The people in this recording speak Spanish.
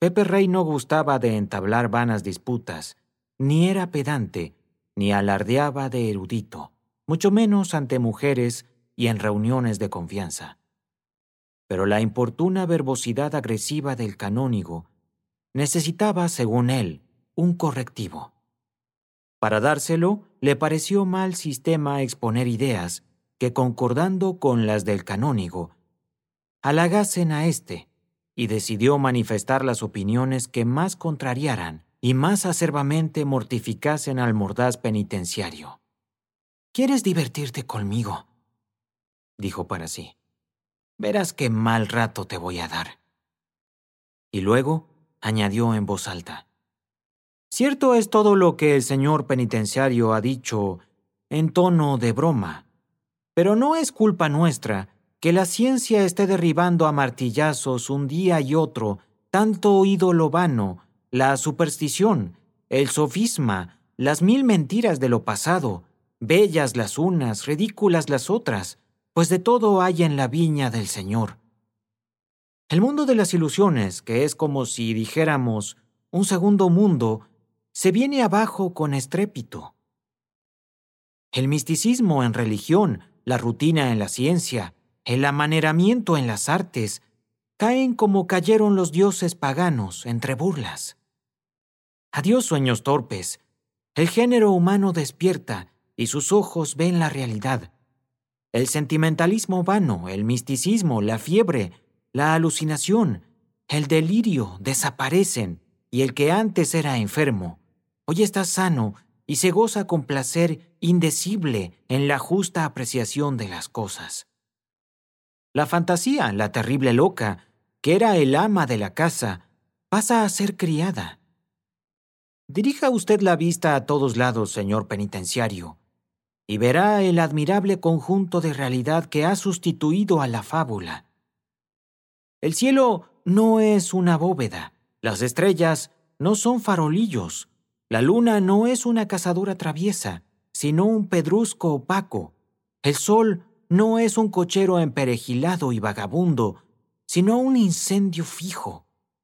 Pepe Rey no gustaba de entablar vanas disputas, ni era pedante, ni alardeaba de erudito, mucho menos ante mujeres y en reuniones de confianza. Pero la importuna verbosidad agresiva del canónigo necesitaba, según él, un correctivo. Para dárselo, le pareció mal sistema exponer ideas que, concordando con las del canónigo, halagasen a éste, y decidió manifestar las opiniones que más contrariaran y más acerbamente mortificasen al mordaz penitenciario. «¿Quieres divertirte conmigo?», dijo para sí. «Verás qué mal rato te voy a dar». Y luego añadió en voz alta: «Cierto es todo lo que el señor penitenciario ha dicho en tono de broma, pero no es culpa nuestra que la ciencia esté derribando a martillazos un día y otro tanto ídolo vano, la superstición, el sofisma, las 1000 mentiras de lo pasado, bellas las unas, ridículas las otras, pues de todo hay en la viña del Señor. El mundo de las ilusiones, que es como si dijéramos un segundo mundo, se viene abajo con estrépito. El misticismo en religión, la rutina en la ciencia, el amaneramiento en las artes, caen como cayeron los dioses paganos entre burlas. Adiós sueños torpes. El género humano despierta y sus ojos ven la realidad. El sentimentalismo vano, el misticismo, la fiebre, la alucinación, el delirio desaparecen, y el que antes era enfermo, hoy está sano y se goza con placer indecible en la justa apreciación de las cosas. La fantasía, la terrible loca, que era el ama de la casa, pasa a ser criada. Dirija usted la vista a todos lados, señor penitenciario, y verá el admirable conjunto de realidad que ha sustituido a la fábula. El cielo no es una bóveda, las estrellas no son farolillos, la luna no es una cazadora traviesa, sino un pedrusco opaco, el sol no es un cochero emperejilado y vagabundo, sino un incendio fijo.